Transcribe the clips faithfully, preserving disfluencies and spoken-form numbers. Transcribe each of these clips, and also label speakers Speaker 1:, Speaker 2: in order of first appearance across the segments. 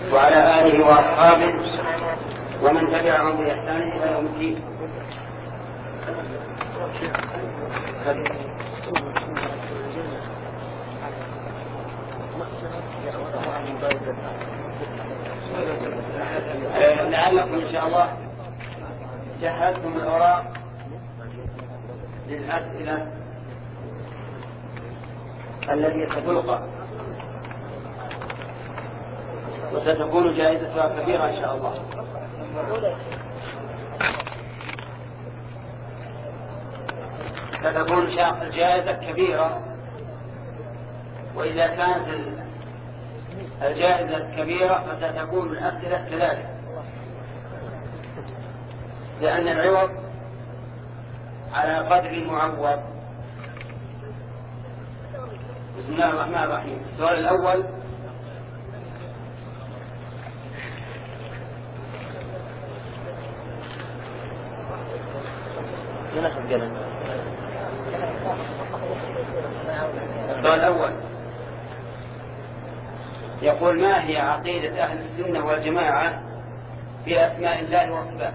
Speaker 1: وعلى آله وأصحابه ومن تبعهم بإحسان إلى يوم الدين. لعلكم إن شاء الله جهزتم الأوراق للأسئلة التي ستلقى وستكون جائزتها كبيرة إن شاء الله. ستكون الجائزة كبيرة، وإذا كانت الجائزة كبيرة فستكون الأسئلة كذلك، لأن العوض على قدر المعوض. بسم الله الرحمن الرحيم. السؤال الأول: السؤال الأول يقول: ما هي عقيدة أهل السنة والجماعة في أسماء الله وصفاته؟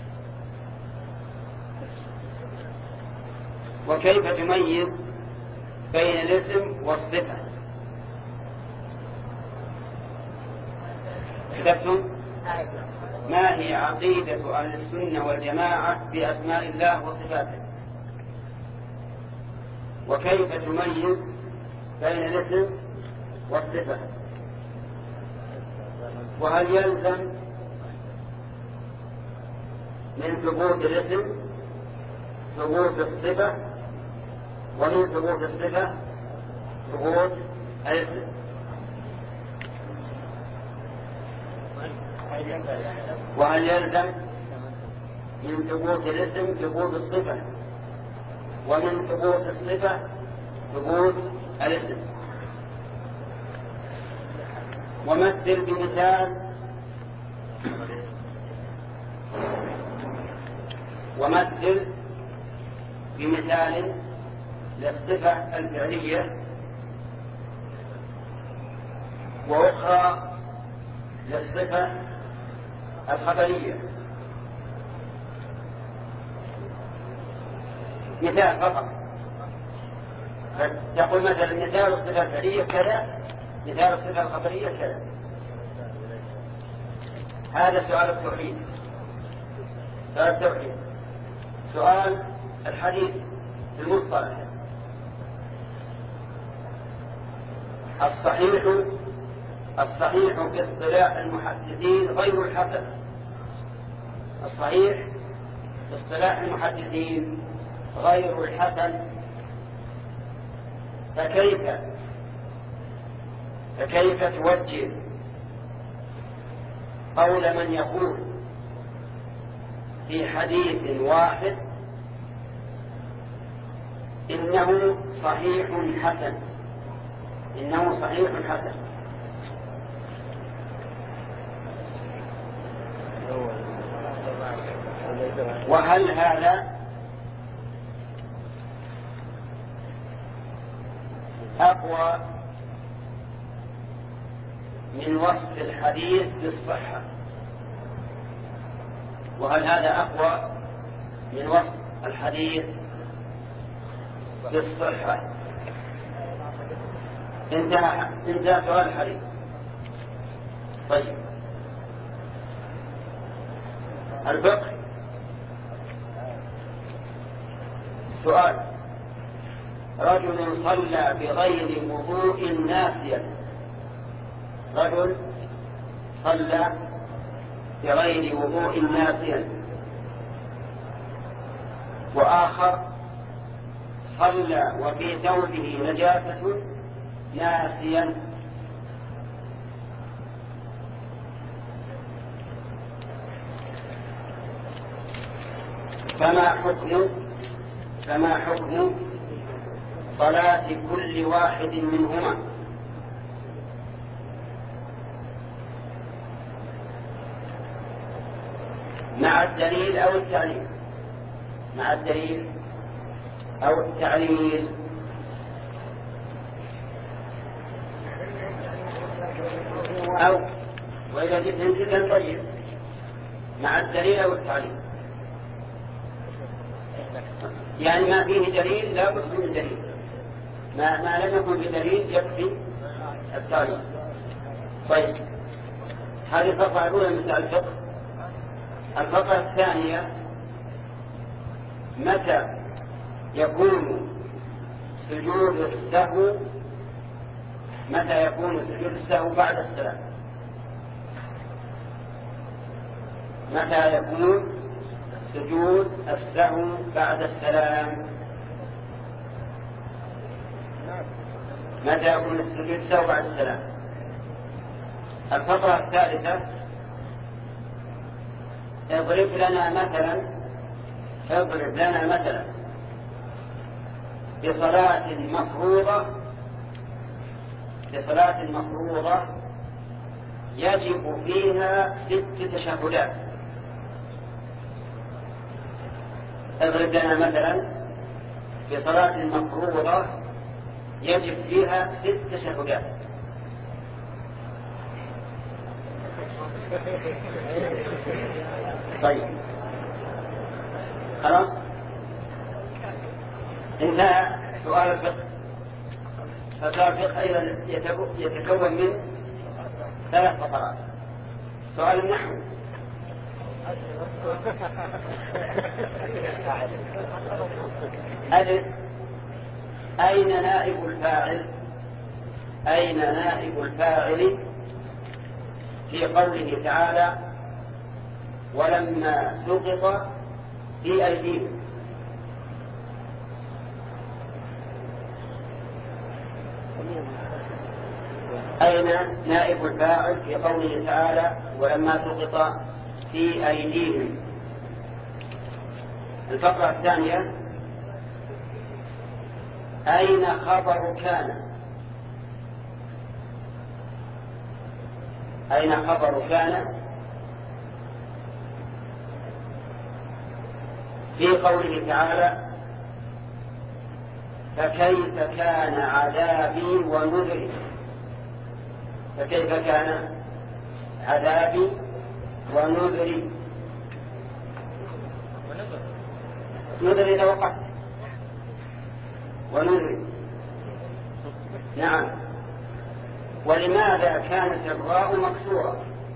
Speaker 1: وكيف تميز بين الاسم والصفة؟ كتبتم؟ ما هي عقيدة أهل السنة والجماعة في أسماء الله وصفاته؟ وكيف تميز بين الاسم والصفة؟ وهل يلزم من ثبوت الاسم ثبوت الصفة، ومن ثبوت الصفة ثبوت الاسم؟ وهل يلزم من ثبوت الاسم ثبوت الصفة، ومن ثبوت الصفة ثبوت الاسم؟ ومثل بمثال ومثل بمثال للصفة الفعلية وأخرى للصفة الخبرية. مثال فقط، تقول مثلا مثال الصفة الفعلية كذا، مثال الصفة الخبرية كذا. هذا سؤال التوحيد. سؤال التوحيد. سؤال الحديث في المصطلح: الصحيح الصحيح في اصطلاح المحدثين غير الحسن. الصحيح في اصطلاح المحدثين غير الحسن، فكيف فكيف توجه قول من يقول في حديث واحد إنه صحيح حسن إنه صحيح حسن؟ وهل هذا أقوى من وصف الحديث بالصحة؟ وهل هذا أقوى من وصف الحديث بالصحة؟ انتهى انتهى سؤال الحديث. طيب، الفقه. سؤال: رجل صلى بغير وضوء ناسيا رجل صلى بغير وضوء ناسيا وآخر صلى وفي ثوبه نجاسة ناسيا، فما حكم فما حكم صلاة كل واحد منهما؟ مع الدليل أو التعليل؟ مع الدليل أو التعليل؟ أو وإذا جئت جدا طيب مع الدليل أو التعليل، يعني ما فيه دليل لا بد من دليل، ما, ما لم يكن بدليل يكفي التعليل. طيب هذه الفقرة الأولى من الفقه. الفقرة الثانية متى يكون سجود السهو متى يكون سجود السهو بعد السلام. متى يكون سجود السهو بعد السلام متى يكون سجود السهو بعد السلام. الفقرة الثالثة اضرب لنا مثلا اضرب لنا مثلا بصلاة مفروضة بصلاة مفروضة يجب فيها ست تشهدات. اضرب لنا مثلا بصلاة مفروضة يجب فيها ست تشهدات. طيب خلاص انتهى سؤال الفقه. فسؤال الفقه أيضا يتكون من ثلاث فقرات. سؤال النحو ألف أين نائب الفاعل أين نائب الفاعل في قوله تعالى ولما سقط في أيديهم. أين نائب الفاعل في قوله تعالى ولما سقط في أيديهم. الفقرة الثانية أين خبر كان أين خبر كان في قوله تعالى فكيف كان عذابي ونذري. فكيف كان عذابي ونذري. نذري إذا وقعت ونذري. نعم. ولماذا كانت الراء مكسورة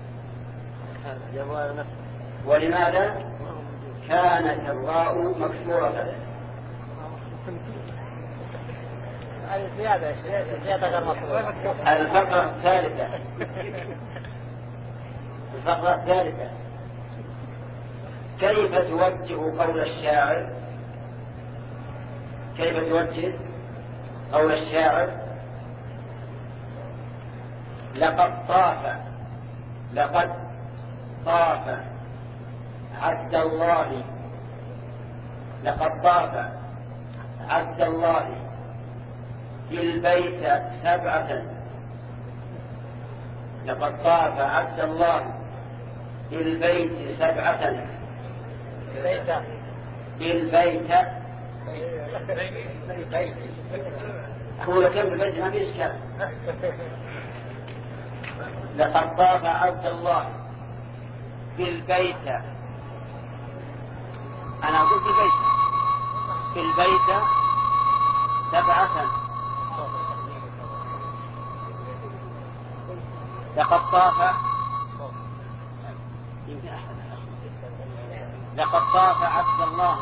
Speaker 1: ولماذا كانت الراء مكسورة. الفقرة الثالثة الفقرة الثالثة كيف توجه قول الشاعر كيف توجه قول الشاعر لقد طاف لقد طاف عبد الله لقد طاف عبد الله في البيت سبعة لقد طاف عبد الله في البيت سبعة في البيت هو كم البيت ما في إشكال. لقد طاف عبد الله في البيت أنا أقول في البيت في البيت سبعة لقد طاف يمكن أحد لقد طاف عبد الله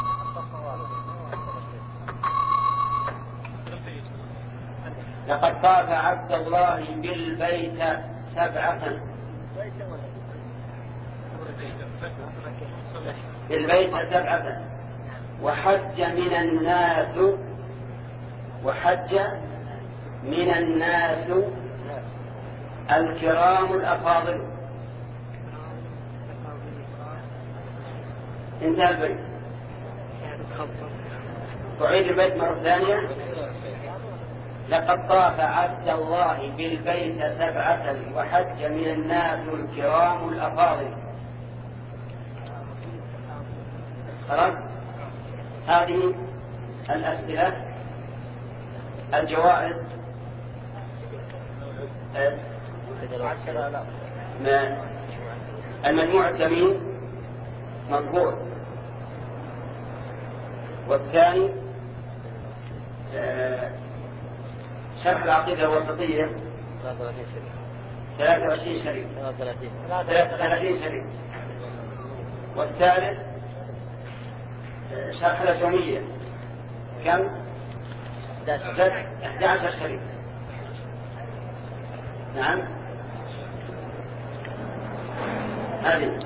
Speaker 1: لقد طاف عبد الله بالبيت سبعة بالبيت سبعة وحج من الناس وحج من الناس الكرام الأفاضل. انتهى البيت. تعيد البيت مرة ثانية. لقد طاف عبد الله بالبيت سبعة وحج من الناس الكرام الأفاضل. خلاص هذه الأسئلة. الجوائز ما المجموع الثمين مطبوع، والثاني شرح العقيدة الوسطية ثلاثة وعشرين شريف ثلاثة وثلاثين شريف، والثالث شرح الأجومية كم؟ أحد عشر شريف. نعم هذه.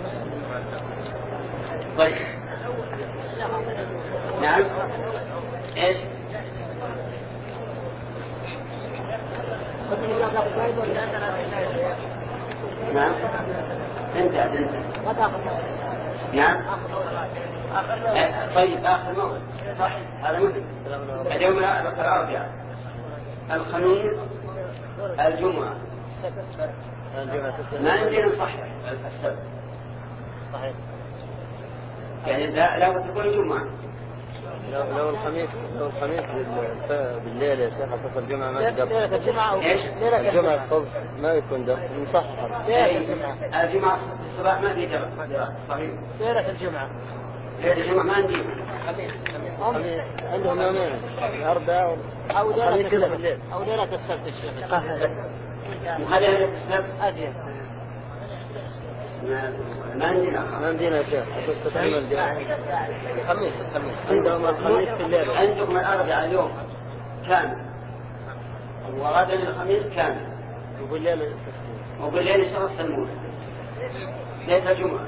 Speaker 1: طيب نعم ايش؟ نعم انت انت نعم. طيب اخر موعد صح هذا مهم. اليوم الاربعاء الخميس الجمعة ما يمكن نصحح السبت
Speaker 2: صحيح
Speaker 1: يعني لا لا تكون الجمعة.
Speaker 2: لو لو الخميس لو الخميس بالليل يا شيخ أصف الجمعة ما تقدر.
Speaker 3: ليلة الجمعة
Speaker 1: إيش؟
Speaker 2: الجمعة الصبح ما يكون درس نصحح.
Speaker 1: الجمعة الصباح ما في درس صحيح.
Speaker 3: ليلة الجمعة
Speaker 1: ليلة الجمعة ما عندي.
Speaker 2: عندهم يومين الأربعاء
Speaker 3: أو ليلة
Speaker 2: السبت
Speaker 3: أو ليلة السبت الشيخ.
Speaker 1: وهذا ليلة السبت
Speaker 3: أدين.
Speaker 1: ما عندنا
Speaker 2: ما عندنا يا شيخ. الخميس الخميس عندهم الخميس في الليل.
Speaker 1: عندكم الأربعاء اليوم كامل وغدا الخميس كامل
Speaker 2: وبالليل
Speaker 1: وبالليل شهر السلمون ليلة الجمعة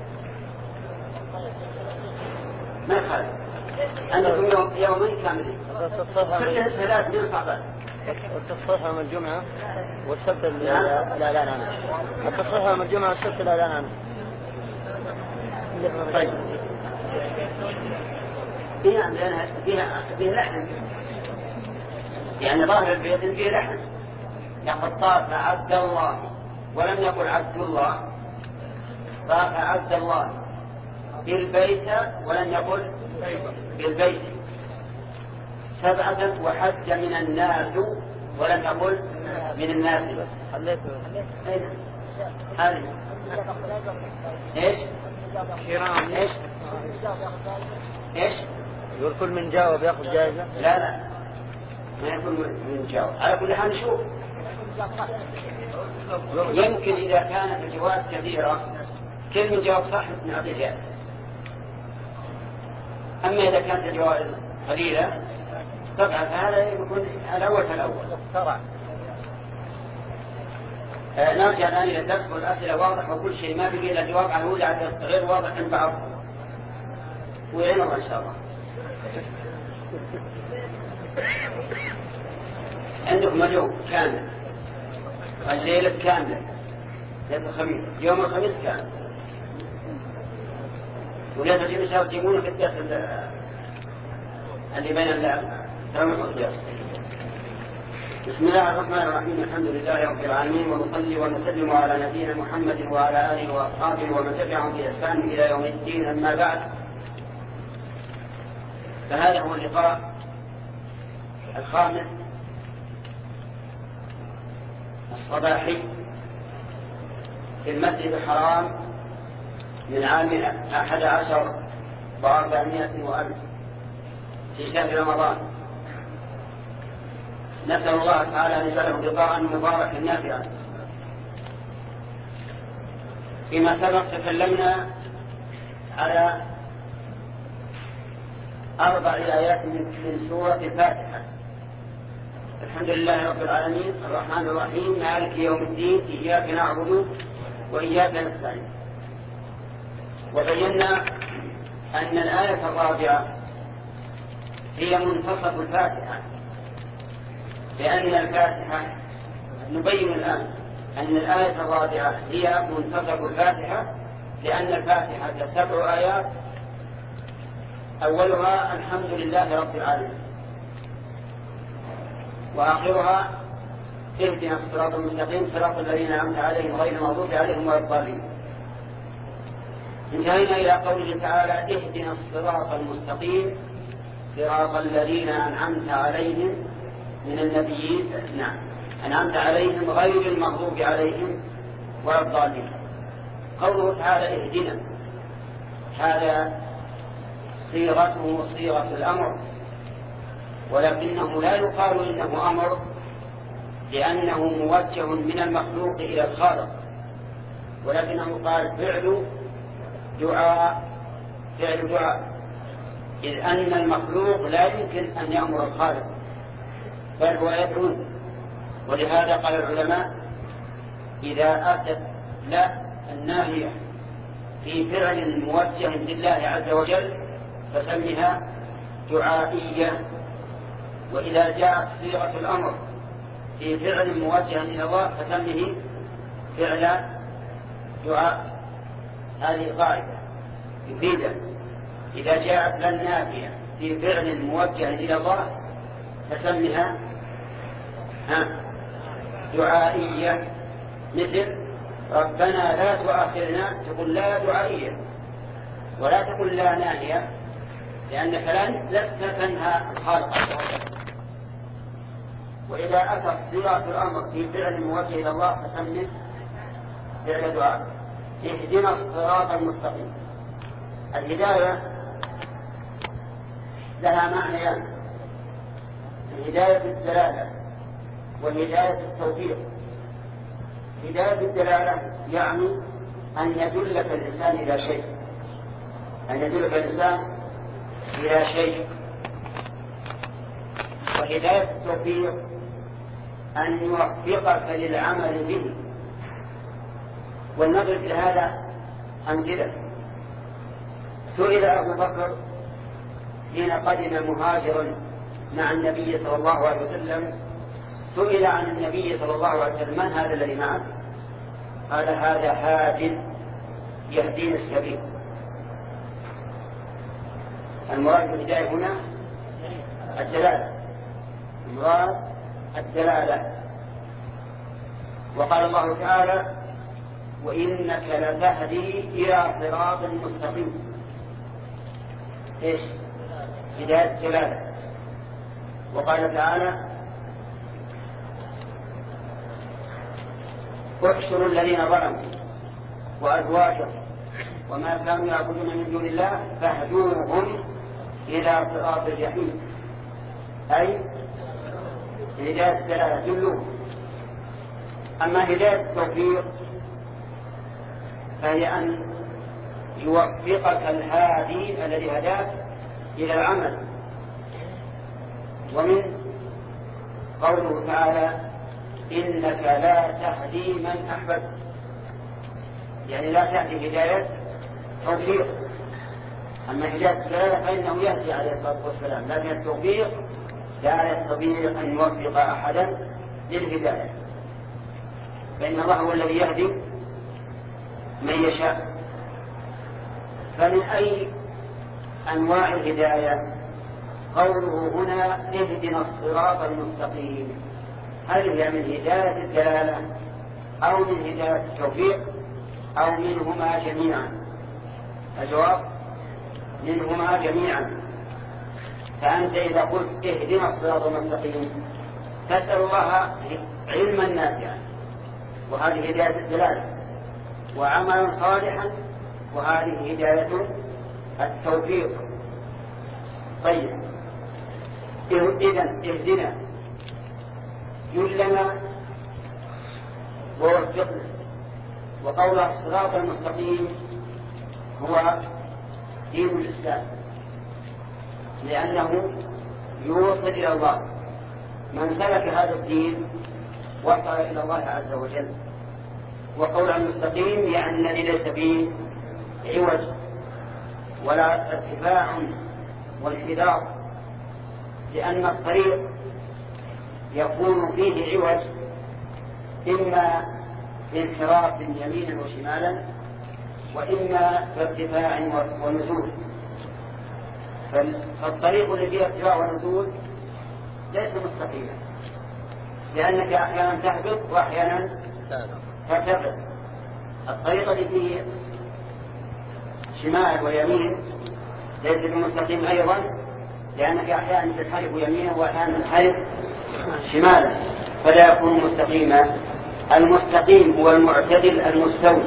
Speaker 1: ما يخالف. عندكم يوم يومين كاملين كلها ثلاث من صعبات.
Speaker 2: التصحيح يوم الجمعة والسبت الإعلان عنه. التصحيح يوم الجمعة والسبت الإعلان عنه.
Speaker 1: طيب فيها فيها فيها لحن يعني ظاهر البيت فيه لحن يقول طاف عبد الله ولم يقل عبد الله، طاف عبد الله بالبيت ولم يقل بالبيت، سبعة وحج من الناس ولم يقل من الناس. هذه ايش؟
Speaker 2: كرام
Speaker 1: ايش؟ ايش؟
Speaker 2: يقول كل من جاوب ياخذ جائزة.
Speaker 1: لا لا ما يكون من جاوب. على كل حال نشوف يمكن إذا كانت الجوائز كثيرة كل من جاوب صح نعطي جائزة. أما إذا كانت الجوائز قليلة طبعا هذا يكون الأول فالأول. آه نرجع الآن إلى الدرس والأسئلة واضح وكل شيء ما بقي إلا الجواب عنه غير واضح عند بعض ويعينه إن شاء الله. عندكم اليوم كامل الليلة كاملة ليلة الخميس يوم الخميس كامل وليلة الجمعة سيتمون في الدرس اللي بين الترمح والقياس. بسم الله الرحمن الرحيم الحمد لله رب العالمين ونصلي ونسلم على نبينا محمد وعلى آله وأصحابه ومن تبعهم بإحسان إلى يوم الدين. أما بعد فهذا هو اللقاء الخامس الصباحي في المسجد الحرام من عام أحد عشر وأربعمائة وألف في شهر رمضان. نسأل الله تعالى أن يجعله لقاء مباركا نافعا. فيما سبق تكلمنا على أربع آيات من سورة الفاتحة. الحمد لله رب العالمين الرحمن الرحيم مالك يوم الدين إياك نعبد وإياك نستعين. وبينا أن الآية الرابعة هي منتصف الفاتحة، لأن الفاتحة نبين الآن أن الآية الرابعة هي منتصف الفاتحة، لأن الفاتحة سبع آيات أولها الحمد لله رب العالمين، وآخرها اهدنا الصراط المستقيم صراط الذين أنعمت عليهم غير المغضوب عليهم ولا الضالين. انتهينا إلى قوله تعالى اهدنا الصراط المستقيم صراط الذين أنعمت عليهم من النبيين، نعم أنعمت عليهم غير المغضوب عليهم ولا الضالين. قوله تعالى اهدنا، هذا صيغته صيغة الأمر، ولكنه لا يقال إنه أمر لأنه موجه من المخلوق إلى الخالق، ولكنه قال فعل دعاء فعل دعاء إذ أن المخلوق لا يمكن أن يأمر الخالق بل هو يدعو. ولهذا قال العلماء إذا أتت لا الناهية في فعل موجه لله عز وجل فسمها دعائية، وإذا جاءت صيغة الأمر في فعل موجه إلى الله فسمه فعل دعاء. هذه قاعدة مفيدة. إذا جاءت لا النافية في فعل موجه إلى الله فسمها ها دعائية، مثل ربنا لا تؤاخذنا تقول لا دعائية، ولا تقول لا ناهية لأنك لست تنهى الخالق عز وجل. وإذا أتت صيغة الأمر في فعل موجه إلى الله فسمه فعل دعاء. اهدنا الصراط المستقيم. الهداية لها معنيان: هداية الدلالة وهداية التوفيق. هداية الدلالة يعني أن يدلك الإنسان إلى شيء أن يدلك الإنسان إلى شيء وهداية التوفيق أن يوفقك للعمل به. ونضرب إلى هذا أمثلة. سئل أبو بكر حين قدم مهاجرا مع النبي صلى الله عليه وسلم، سئل عن النبي صلى الله عليه وسلم: من هذا الذي معك؟ قال: هذا هاد يهديني السبيل. المراد بالهداية هنا الدلالة، المراد الدلالة. وقال الله تعالى: وإنك لتهدي إلى صراط مستقيم. إيش؟ هداية الدلالة. وقال تعالى: احشروا الذين ظلموا وأزواجهم وما كانوا يعبدون من دون الله فاهدوهم إلى صراط الجحيم. أي هداية الدلالة دلوهم. أما هداية التوفيق فهي أن يوفقك الهادي الذي هداك إلى العمل. ومن قوله تعالى: إنك لا تهدي من أحببت، يعني لا تهدي هداية توفيق. أما هداية الدلالة فإنه يهدي عليه الصلاة والسلام، لكن التوفيق لا يستطيع أن يوفق أحدا للهداية، فإن الله هو الذي يهدي من يشاء. فمن أي أنواع الهداية قوله هنا اهدنا الصراط المستقيم؟ هل هي من هداية الدلالة أو من هداية التوفيق أو منهما جميعا؟ الجواب منهما جميعا. فأنت إذا قلت اهدنا الصراط المستقيم تسأل الله علما نافعا، وهذه هداية الدلالة، وعملا صالحا، وهذه هداية التوفيق. طيب، إذن اهدنا يلنا ووفقنا. وقول الصراط المستقيم هو دين الإسلام، لأنه يوصل إلى الله. من سلك هذا الدين وصل إلى الله عز وجل. وقول المستقيم يعني ليس فيه عوج ولا ارتفاع وانحدار، لأن الطريق يكون فيه عوج إما بانحراف يمينا وشمالا، وإما بارتفاع ونزول. فالطريق الذي فيه ارتفاع ونزول ليس مستقيما، لأنك أحيانا تهبط وأحيانا ترتفع. الطريق الذي فيه شمال ويمين ليس بمستقيم أيضا، لأنك أحيانا تنحرف يمينا وأحيانا تنحرف شمالا، فلا يكون مستقيما المستقيم هو المعتدل المستوي.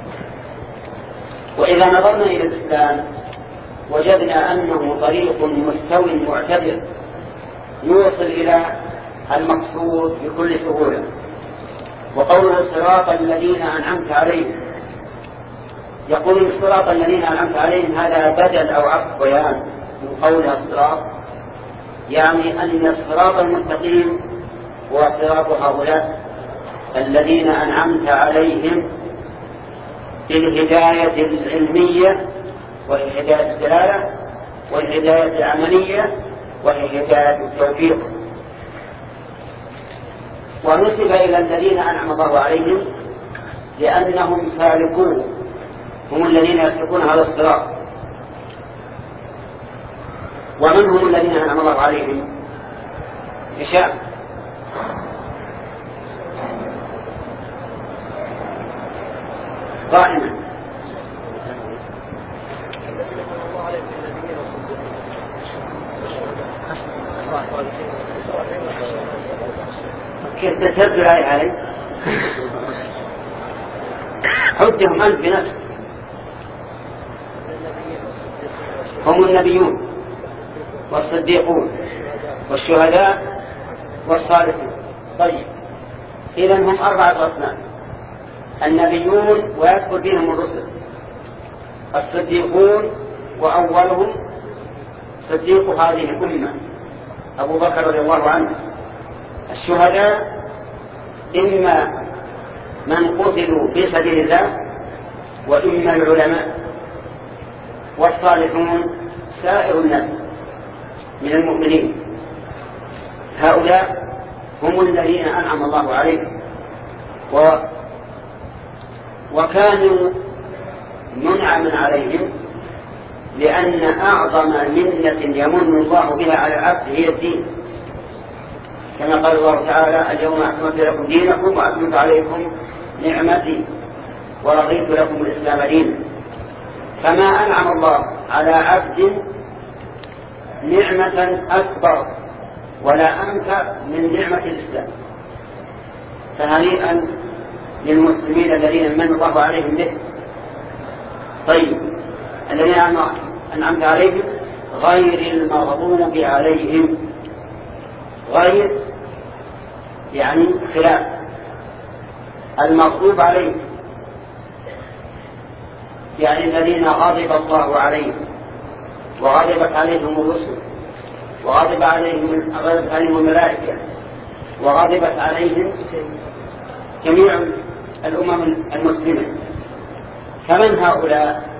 Speaker 1: وإذا نظرنا إلى الإسلام وجدنا أنه طريق مستوي معتدل يوصل إلى المقصود بكل سهولة. وقوله صراط الذين أنعمت عليهم، يقول الصراط الذين أنعمت عليهم هذا بدل أو عطف بيان من قولها الصراط، يعني أن الصراط المستقيم هو صراط هؤلاء الذين أنعمت عليهم بالهداية العلمية وهي هداية الدلالة، والهداية العملية وهي هداية التوفيق. ونسب إلى الذين أنعم الله عليهم لأنهم سالكوه، هم الذين يسلكون هذا الصراط. ومن هم الذين أنعم الله عليهم؟ هشام. قائما. كيف تسرد الآية علي؟ حدهم أنت بنفسك. هم النبيون والصديقون والشهداء والصالحون. طيب، إذن هم أربعة أصناف: النبيون ويدخل بهم الرسل، الصديقون وأولهم صديق هذه الأمة أبو بكر رضي الله عنه، الشهداء إما من قتلوا في سبيل الله وإما العلماء، والصالحون سائر الناس من المؤمنين. هؤلاء هم الذين أنعم الله عليهم، و وكانوا منعما عليهم لأن أعظم منة يمن الله بها على العبد هي الدين، كما قال الله تعالى: اليوم أكملت لكم دينكم وأتممت عليكم نعمتي ورضيت لكم الإسلام دينا. فما أنعم الله على عبد نعمة أكبر ولا أنفع من نعمة الإسلام. فهنيئا للمسلمين الذين من الله عليهم به. طيب، الذين أنعمت عليهم غير المغضوب عليهم، غير يعني خلاف المغضوب عليهم، يعني الذين غضب الله عليهم وغضبت عليهم الرسل وغضب عليهم غضبت عليهم الملائكة وغضبت عليهم جميع الأمم المسلمة. فمن هؤلاء؟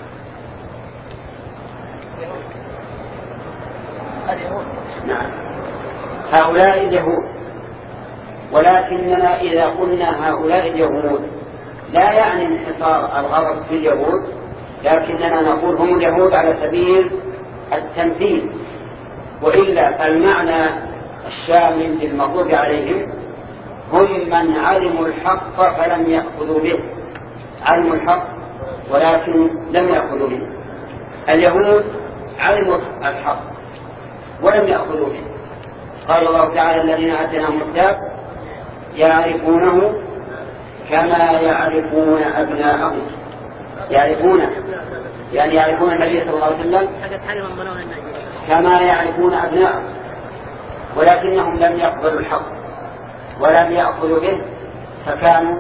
Speaker 1: نعم، هؤلاء اليهود. ولكننا إذا قلنا هؤلاء اليهود لا يعني انحصار الغرض في اليهود، لكننا نقول هم اليهود على سبيل التمثيل، وإلا المعنى الشامل للمغضوب عليهم هم من علموا الحق فلم يأخذوا به، علموا الحق ولكن لم يأخذوا به. اليهود علموا الحق ولم يأخذوا به. قال الله تعالى: الذين آتيناهم الكتاب يعرفونه كما يعرفون أبناءهم. يعرفون يعني يعرفون النبي صلى الله عليه وسلم كما يعرفون أبناءهم، ولكنهم لم يقبلوا الحق ولم يأخذوا به، فكانوا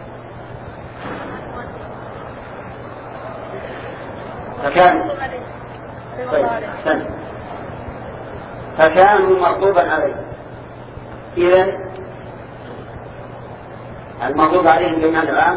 Speaker 1: فكانوا طيب سنة. فكانوا مغضوبا عليهم. إذن المغضوب عليهم بمعنى العام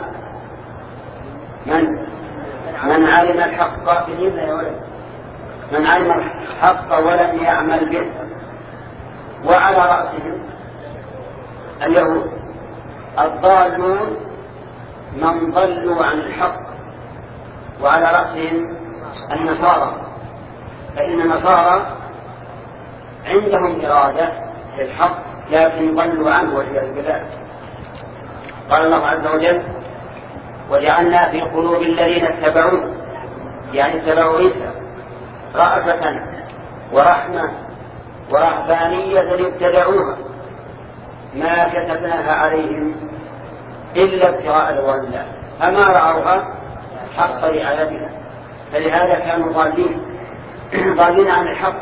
Speaker 1: من من علم الحق من علم الحق ولم يعمل به. وعلى رأسهم اليهود الضالون من ضلوا عن الحق، وعلى رأسهم النصارى، فإن النصارى عندهم إرادة للحق لكن ضلوا عنه والعياذ بالله. قال الله عز وجل: وجعلنا في قلوب الذين اتبعوه، يعني اتبعوا عيسى، رأفة ورحمة ورهبانية ابتدعوها ما كتبناها عليهم إلا ابتغاء رضوان الله، فما رعوها حق رعايتها، فلهذا كانوا ضالين ضالين عن الحق.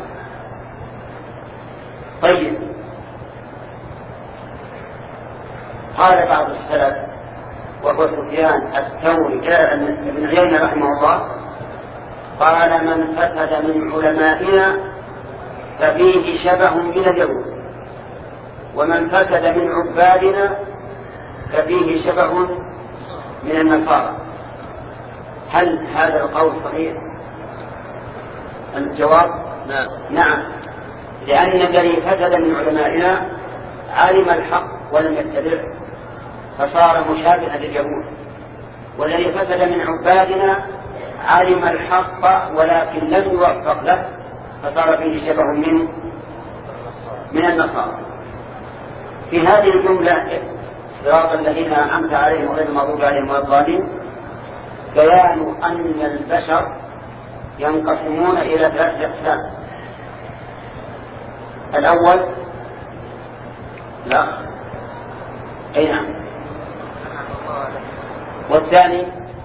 Speaker 1: طيب، قال بعض السلف وهو سفيان الثوري بن عيينة رحمه الله، قال: من فسد من علمائنا ففيه شبه من اليهود، ومن فسد من عبادنا ففيه شبه من النصارى. هل هذا القول صحيح؟ الجواب
Speaker 2: نعم.
Speaker 1: نعم، لأن الذي فسد من علمائنا علم الحق ولم يتبعه فصار مشابها لليهود، والذي فسد من عبادنا علم الحق ولكن لم يوفق له فصار فيه شبه من من النصارى. في هذه الجملة صراط الذين أنعمت عليهم غير المغضوب عليهم ولا الضالين بيان أن البشر ينقسمون إلى ثلاثة أقسام. الأول لا أي نعم، والثاني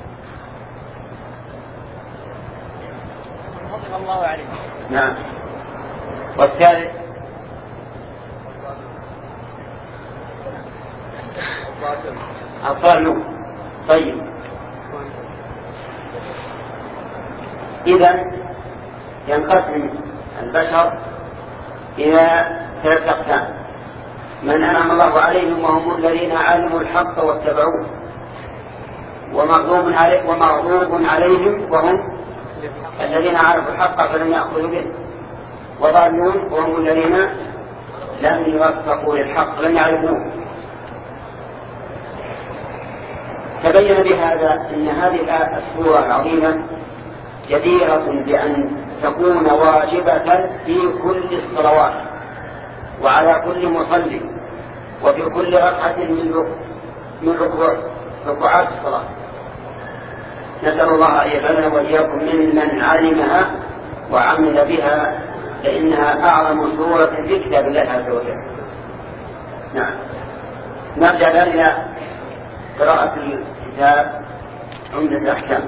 Speaker 3: رضي الله عليه
Speaker 1: نعم، والثالث الضالون. طيب، إذن ينقسم البشر إلى ثلاثة أقسام: من أنعم الله عليهم وهم الذين علموا الحق واتبعوه، ومغضوب عليهم ومغضوب عليهم وهم الذين عرفوا الحق فلم يأخذوا به، وضالون وهم الذين لم يوفقوا للحق لم يعرفوه. تبين بهذا أن هذه السورة العظيمة جديرة بأن تكون واجبة في كل الصلوات وعلى كل مصلي وفي كل ركعة من ركوع ركوعات الصلاة. نسأل الله أن يجعلنا وإياكم ممن علمها وعمل بها، لأنها أعظم سورة في كتاب الله عز وجل. نعم، نرجع الآن إلى قراءة الكتاب عمدة الأحكام.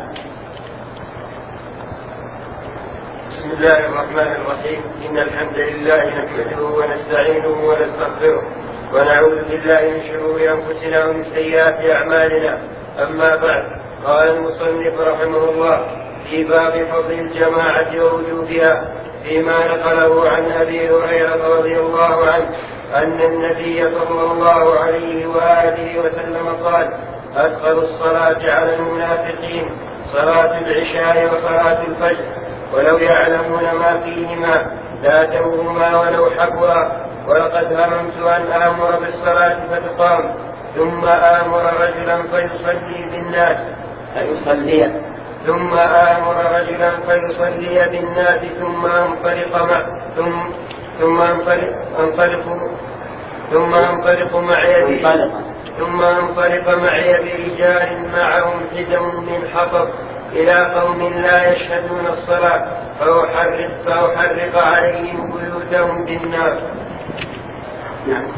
Speaker 4: بسم الله الرحمن الرحيم. إن الحمد لله نحمده ونستعينه ونستغفره ونعوذ بالله من شرور أنفسنا ومن سيئات أعمالنا. أما بعد، قال المصنف رحمه الله في باب فضل الجماعة ووجوبها فيما نقله عن أبي هريرة رضي الله عنه أن النبي صلى الله عليه وآله وسلم قال: أثقل الصلاة على المنافقين صلاة العشاء وصلاة الفجر، ولو يعلمون ما فيهما لاتوهما ولو حبوا. ولقد هممت أن آمر بالصلاة فتقام ثم آمر رجلا فيصلي بالناس
Speaker 1: فيصلي
Speaker 4: ثم آمر رجلا فيصلي بالناس ثم أنطلق مع ثم ثم أنطلق ثم أنطلق معي ثم أنطلق معي برجال معهم حزم من حطب إلى قوم لا يشهدون الصلاة فأحرق, فأحرق عليهم بيوتهم بالنار.
Speaker 1: نعم.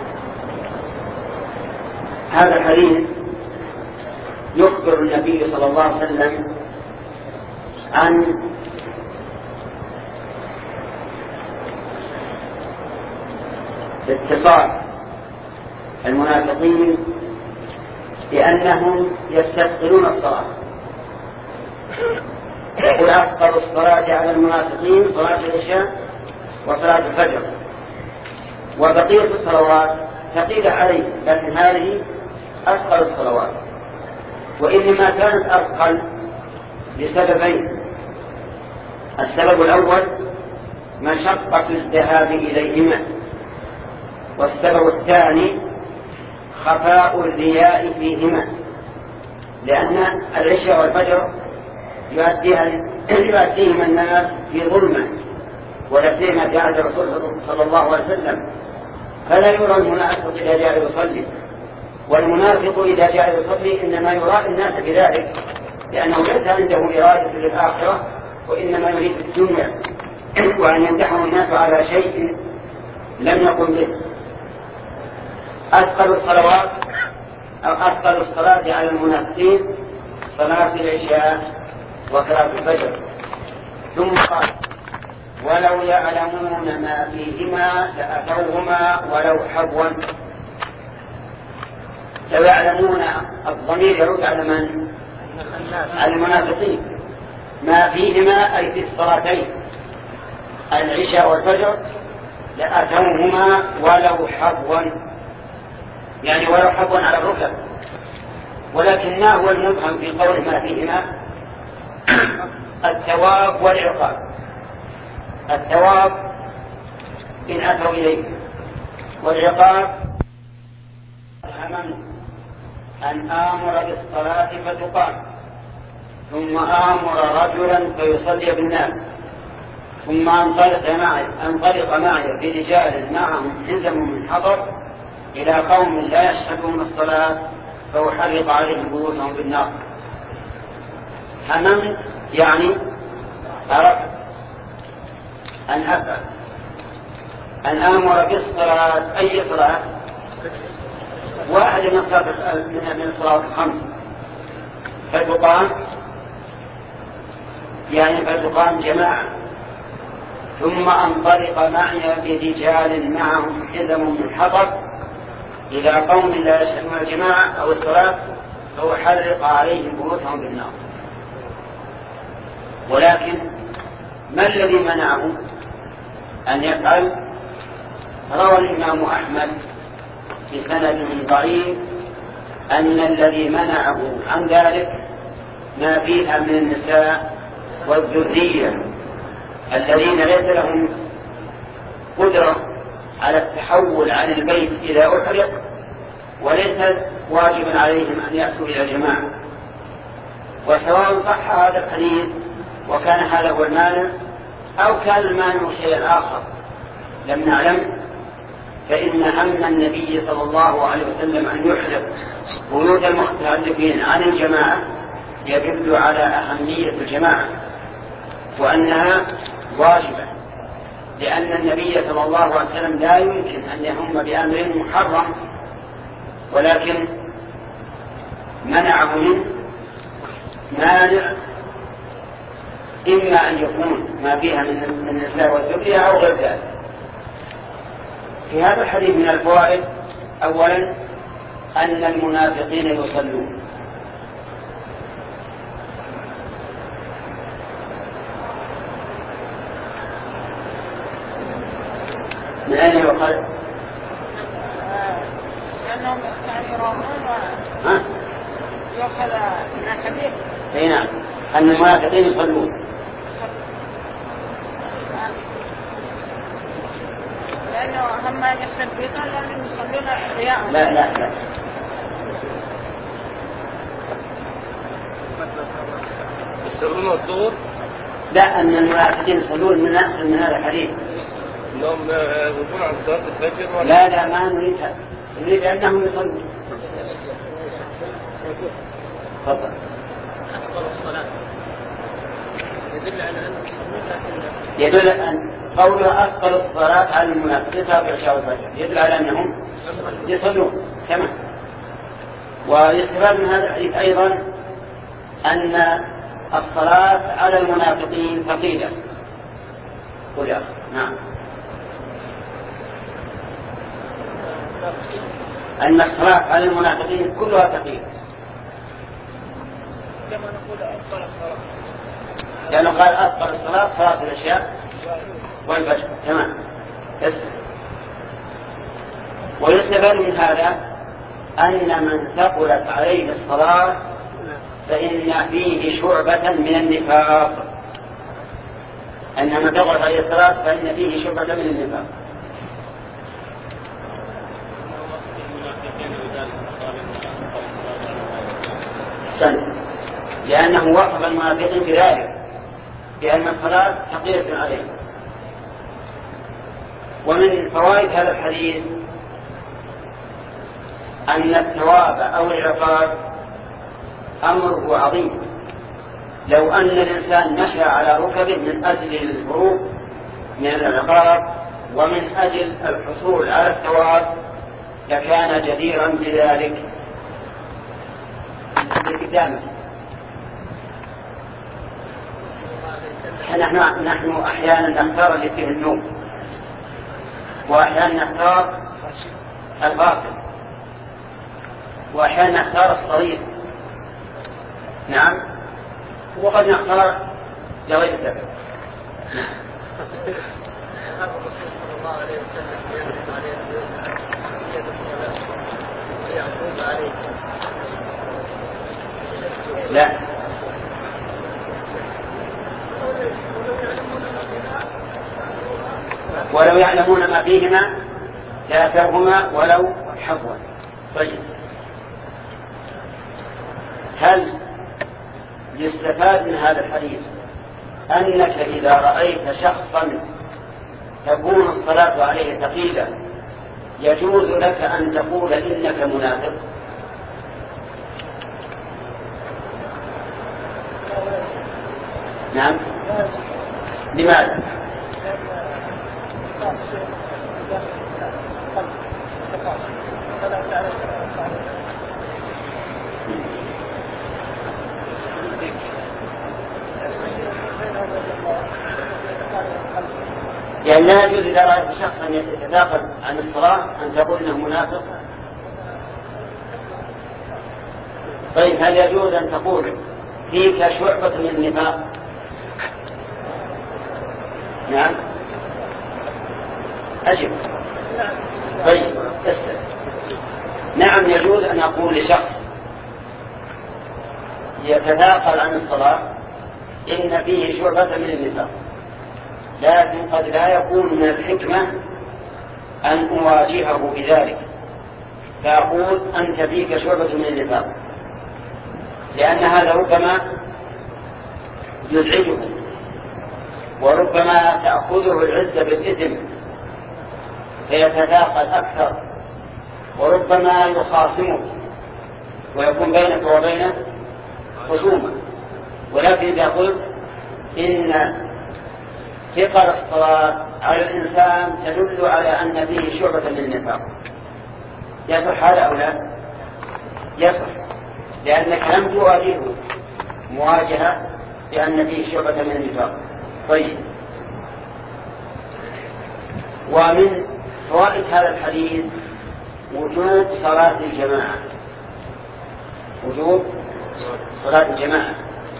Speaker 1: هذا الحديث يخبر النبي صلى الله عليه وسلم عن اتصال المنافقين بأنهم يستثقلون الصلاة. يقول: أثقل الصلاة على المنافقين صلاة العشاء وصلاة الفجر، وبقية الصلوات ثقيلة عليه، لكن هذه أثقل الصلوات. وإنما كانت أثقل لسببين: السبب الأول مشقة الذهاب إليهما، والسبب الثاني خفاء الرياء فيهما، لأن العشاء والفجر يؤديهما الناس في ظلمة، ولا سيما في عهد الرسول صلى الله عليه وسلم، فلا يرى المنافق إذا جاء يصلي، والمنافق إذا جاء يصلي إنما يرى الناس بذلك، لأنه ليس عنده إرادة للآخرة وإنما يريد الدنيا، وأن يمدحه الناس على شيء لم يقم به. أثقل الصلوات أو أثقل الصلاة على المنافقين صلاة العشاء وقراءة الفجر. ثم قال ولو يعلمون ما فيهما لأتوهما ولو حبوا. لو يعلمون الضمير يرد على من؟ على المنافقين. ما فيهما أي في الصلاتين العشاء والفجر لأتوهما ولو حبوا، يعني ولو حبوا على الركب. ولكن ما هو المبهم في قول ما فيهما؟ الثواب والعقاب. الثواب إن أتوا إليه، والعقاب هممت أن آمر بالصلاة فتقام ثم آمر رجلا فيصلي بالناس ثم انطلق معي انطلق معي برجال معهم حزم من حطب إلى قوم لا يشهدون الصلاة فأحرق عليهم بيوتهم بالنار. هممت يعني أردت أن أفعل أن آمر بالصلاة. أي صلاة؟ واحد من الصلاة الخمس فتقام، يعني فتقام جماعة. ثم انطلق معي برجال معهم حزم من حطب إلى قوم لا يشهدون الجماعة أو الصلاة فأحرق عليهم بيوتهم بالنار. ولكن ما الذي منعه أن يفعل؟ روى الإمام أحمد بسند ضعيف أن الذي منعه عن ذلك ما فيها من النساء والذرية الذين ليس لهم قدرة على التحول عن البيت إذا أحرق، وليس واجبا عليهم أن يأتوا إلى الجماعة. وسواء صح هذا الحديث وكان هذا هو المانع أو كان المانع شيئا آخر لم نعلم، فإن هم النبي صلى الله عليه وسلم أن يحرق بيوت المختلفين عن الجماعة يدل على أهمية الجماعة وأنها واجبة، لأن النبي صلى الله عليه وسلم لا يمكن أن يهم بأمر محرم ولكن منعه من مانع إما أن يكون ما فيها من النساء والذرية أو غير ذلك. في هذا الحديث من الفوائد أولا أن المنافقين يصلون، من أين يقال؟
Speaker 3: لأنهم يرون
Speaker 1: ها؟
Speaker 3: يؤخذ من الحديث.
Speaker 1: أي نعم، أن المنافقين يصلون.
Speaker 3: لأنه هم يحسن بيطا لأنهم يصلون رياء.
Speaker 1: لا لا لا
Speaker 2: يصلون الظهر؟
Speaker 1: لا، أن المنافقين يصلون من من هذا الحديث.
Speaker 2: انهم يقولون عن صلاة الفجر؟
Speaker 1: لا لا ما نريدها، نريد أنهم يصلون. تفضل.
Speaker 3: أفضل الصلاة يدل على أن
Speaker 1: يدل أن قولها أفضل الصلاة على المنافقين صلاة العشاء والفجر يدل على أنهم يصلون كما. ويستفاد من هذا الحديث أيضا أن الصلاة على المنافقين ثقيلة. قل يا أخي. نعم. أن الصلاة على المنافقين كلها ثقيلة.
Speaker 3: كما نقول أفضل الصلاة
Speaker 1: لأنه قال أفضل الصلاة صلاة العشاء والفجر. تمام. ويستفاد من هذا أن من ثقلت عليه الصلاة فإن فيه شعبة من النفاق. أن من ثقلت عليه الصلاة فإن فيه شعبة من النفاق. سنة. لأنه وصف المنافقين بذلك بأن الصلاة ثقيلة عليه. ومن فوائد هذا الحديث أن الثواب أو العقاب أمره عظيم. لو أن الإنسان مشى على ركبه من أجل الهروب من العقاب ومن أجل الحصول على الثواب لكان جديرا بذلك. اللي قدامك. نحن نحن أحيانا نختار اللي فيه النوم، وأحيانا نختار الباطل، وأحيانا نختار الصغير. نعم، وقد نختار لغير سبب. نعم.
Speaker 2: الرسول صلى الله عليه وسلم يجب عليه يعقوب عليه
Speaker 1: لا، ولو يعلمون ما فيهما لآتوهما ولو حبوا. طيب، هل يستفاد من هذا الحديث أنك إذا رأيت شخصا تكون الصلاة عليه ثقيلة يجوز لك أن تقول إنك منافق؟ نعم. لماذا؟ يعني لا يجوز إذا رأيت شخصا يتناقض عن الصلاة أن تقول إنه منافق. طيب، هل يجوز أن تقول فيك شعبة من النفاق؟ نعم، أجب. طيب، استمع. نعم، يجوز أن أقول لشخص يتناقض عن الصلاة إن فيه شعبة من النفاق، لكن قد لا يكون من الحكمة أن أواجهه بذلك فأقول أنت فيك شعبة من النفاق، لأن هذا ربما يزعجه، وربما تأخذه العزة بالإثم فيتثاقل أكثر، وربما يخاصمك ويكون بينك وبينه خصومة. ولكن إذا قلت إن ثقل الصلاة على الإنسان تدل على أن فيه شعبة من النفاق، يصح هذا أو لا؟ يصح، لأنك لم تواجهه مواجهة لأن فيه شعبة من النفاق. طيب، ومن فوائد هذا الحديث وجوب صلاة الجماعة، وجوب صلاة الجماعة.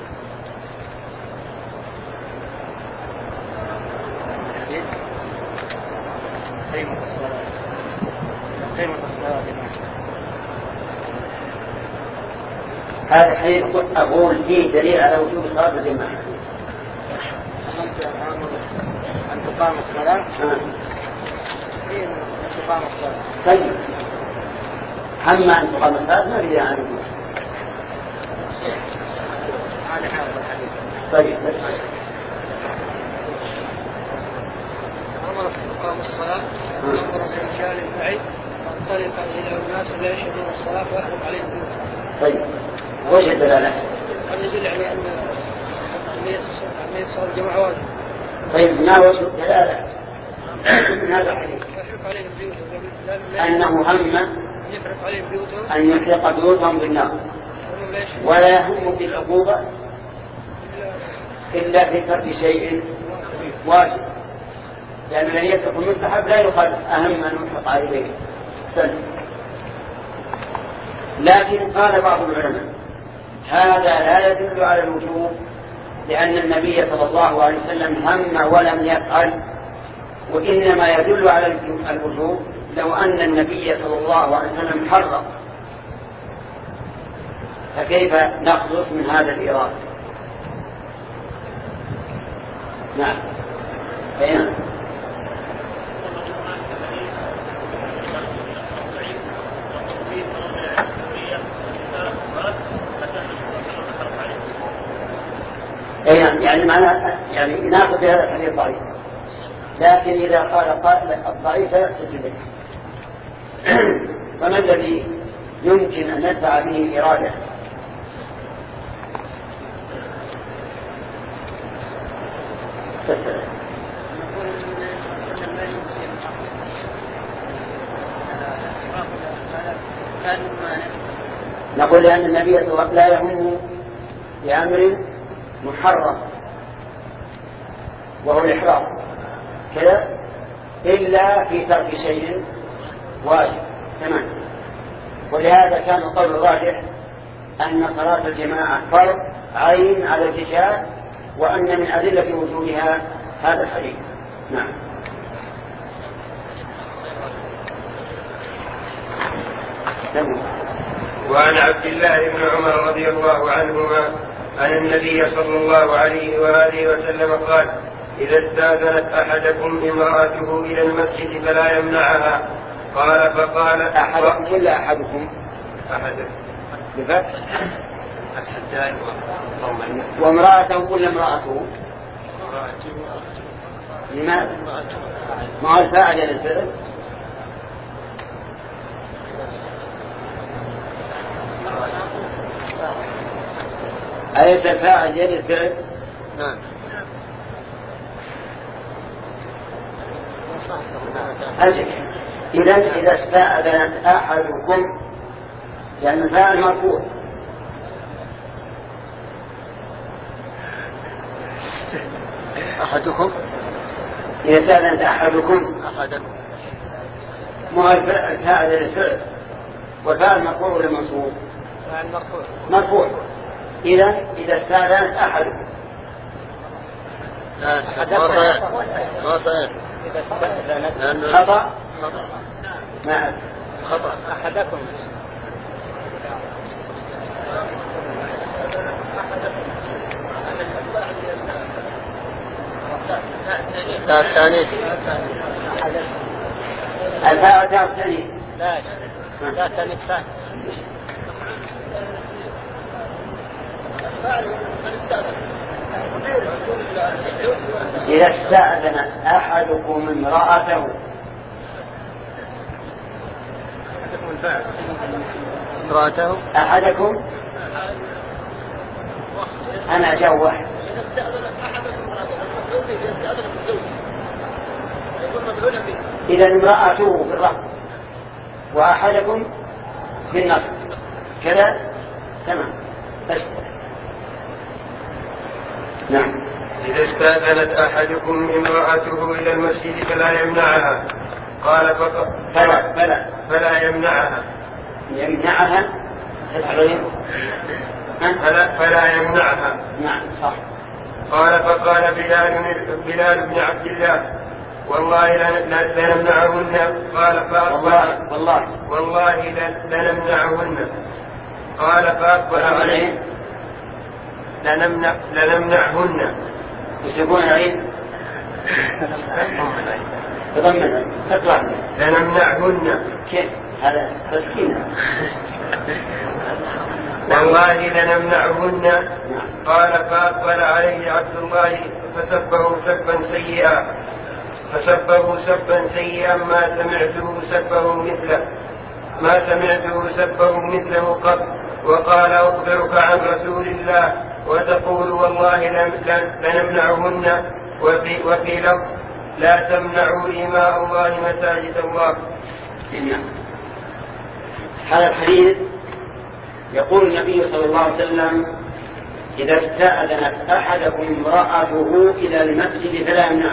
Speaker 1: هذا الحديث أقول فيه دليل على وجوب صلاة الجماعة.
Speaker 2: أن تقام الصلاة. فيه أن تقام الصلاة.
Speaker 1: طيب، أما أن تقام الصلاة ما فيها عنه.
Speaker 2: هذا حاضر الحديث.
Speaker 1: طيب، بس
Speaker 2: أمر بإقام الصلاة، أمر برجال بعيد طريق إلى الناس لا يشهدون الصلاة ويحرم عليهم.
Speaker 1: طيب، وش الدلالة؟
Speaker 2: هذا يدل على أن أهمية صلاة الجماعة واجب.
Speaker 1: طيب، ما وجه الدلالة من هذا الحديث؟
Speaker 2: يحرق عليهم بيوتهم.
Speaker 1: أنه هم
Speaker 2: يحرق عليهم بيوتهم.
Speaker 1: أن يحرق بيوتهم بالنار، ولا يهم بالعقوبة إلا في ترك شيء واجب، لأن الذي يترك المستحب لا يقال أهم أن يحرق عليه سنة. لكن قال بعض العلماء هذا لا يدل على الوجوب، لأن النبي صلى الله عليه وسلم هم ولم يفعل، وإنما يدل على الوجوب لو أن النبي صلى الله عليه وسلم حرق، فكيف نخلص من هذا الإرادة؟ نعم. بينا. يعني معنى يعني ناخذ بهذا الحديث ضعيف، لكن إذا قال قائل الضعيف لا يحتج به. فما الذي يمكن أن ندفع به الإرادة؟ تسأل. نقول لأن النبي صلى الله عليه وسلم لا يهم بأمر محرم وهو الإحرام كذا إلا في ترك شيء واجب تمام. ولهذا كان القول الراجح أن صلاة الجماعة فرض عين على الرجال، وأن من أدلة وجودها هذا الحديث. نعم.
Speaker 4: وعن عبد الله بن عمر رضي الله عنهما أن النبي صلى الله عليه وآله وسلم قال: إذا استأذنت أحدكم امرأته إلى المسجد فلا يمنعها. قال فقال
Speaker 1: أحدكم ولا أحدكم؟
Speaker 4: أحدكم
Speaker 1: بفتح وامرأته ولا امرأته؟ لماذا؟ ما هو الفاعل للفعل؟ أليس الفاعل للفعل؟
Speaker 2: نعم.
Speaker 1: أجل. إذا إذا استأذنت أحدكم لأن الفاعل مرفوع.
Speaker 2: أحدكم
Speaker 1: إذا استأذنت أحدكم
Speaker 2: أحدكم
Speaker 1: ما هو الفاعل للفعل والفاعل مرفوع ولا منصوب؟
Speaker 2: مرفوع.
Speaker 1: مرفوع. إذا إذا استأذنت أحدكم
Speaker 2: لا صحيح ما صحيح
Speaker 1: خطأ
Speaker 2: خطأ
Speaker 1: ما
Speaker 2: خطأ أحدكم لا الثاني
Speaker 1: الفاء تاء الثاني
Speaker 2: لا لا الثاني الثاني
Speaker 1: إذا استأذن أحدكم امرأته
Speaker 2: امرأته
Speaker 1: أحدكم أنا جوح إذا امرأته بالرفع وأحدكم بالنصب كذا تمام. بس نعم.
Speaker 4: إذا استأذنت أحدكم امرأته إلى المسجد فلا يمنعها. قال
Speaker 1: فلا فلا
Speaker 4: فلا يمنعها
Speaker 1: يمنعها
Speaker 4: فلا, فلا يمنعها.
Speaker 1: نعم صح.
Speaker 4: قال فقال بلال بلال بن عبد الله: والله لنمنعهن. قال
Speaker 1: والله والله
Speaker 4: والله لنمنعهن. قال فأقبل عليه لنمنع لنمنعهن.
Speaker 1: يسلكون العين تضمن تطلع
Speaker 4: لنمنعهن.
Speaker 1: كيف هذا تسكين؟
Speaker 4: والله لنمنعهن. قال فأقبل عليه عبد الله فسبه سبا سيئا فسبه سبا سيئا ما سمعته سبه مثله ما سمعته سبه مثله قط. وقال: أخبرك عن رسول الله وتقول والله لنمنعهن. وفي, وفي لفظ: لا تمنعوا إماء الله مساجد الله.
Speaker 1: هذا الحديث يقول النبي صلى الله عليه وسلم: إذا استأذنت أحدكم امرأته إلى المسجد فلا يمنعها.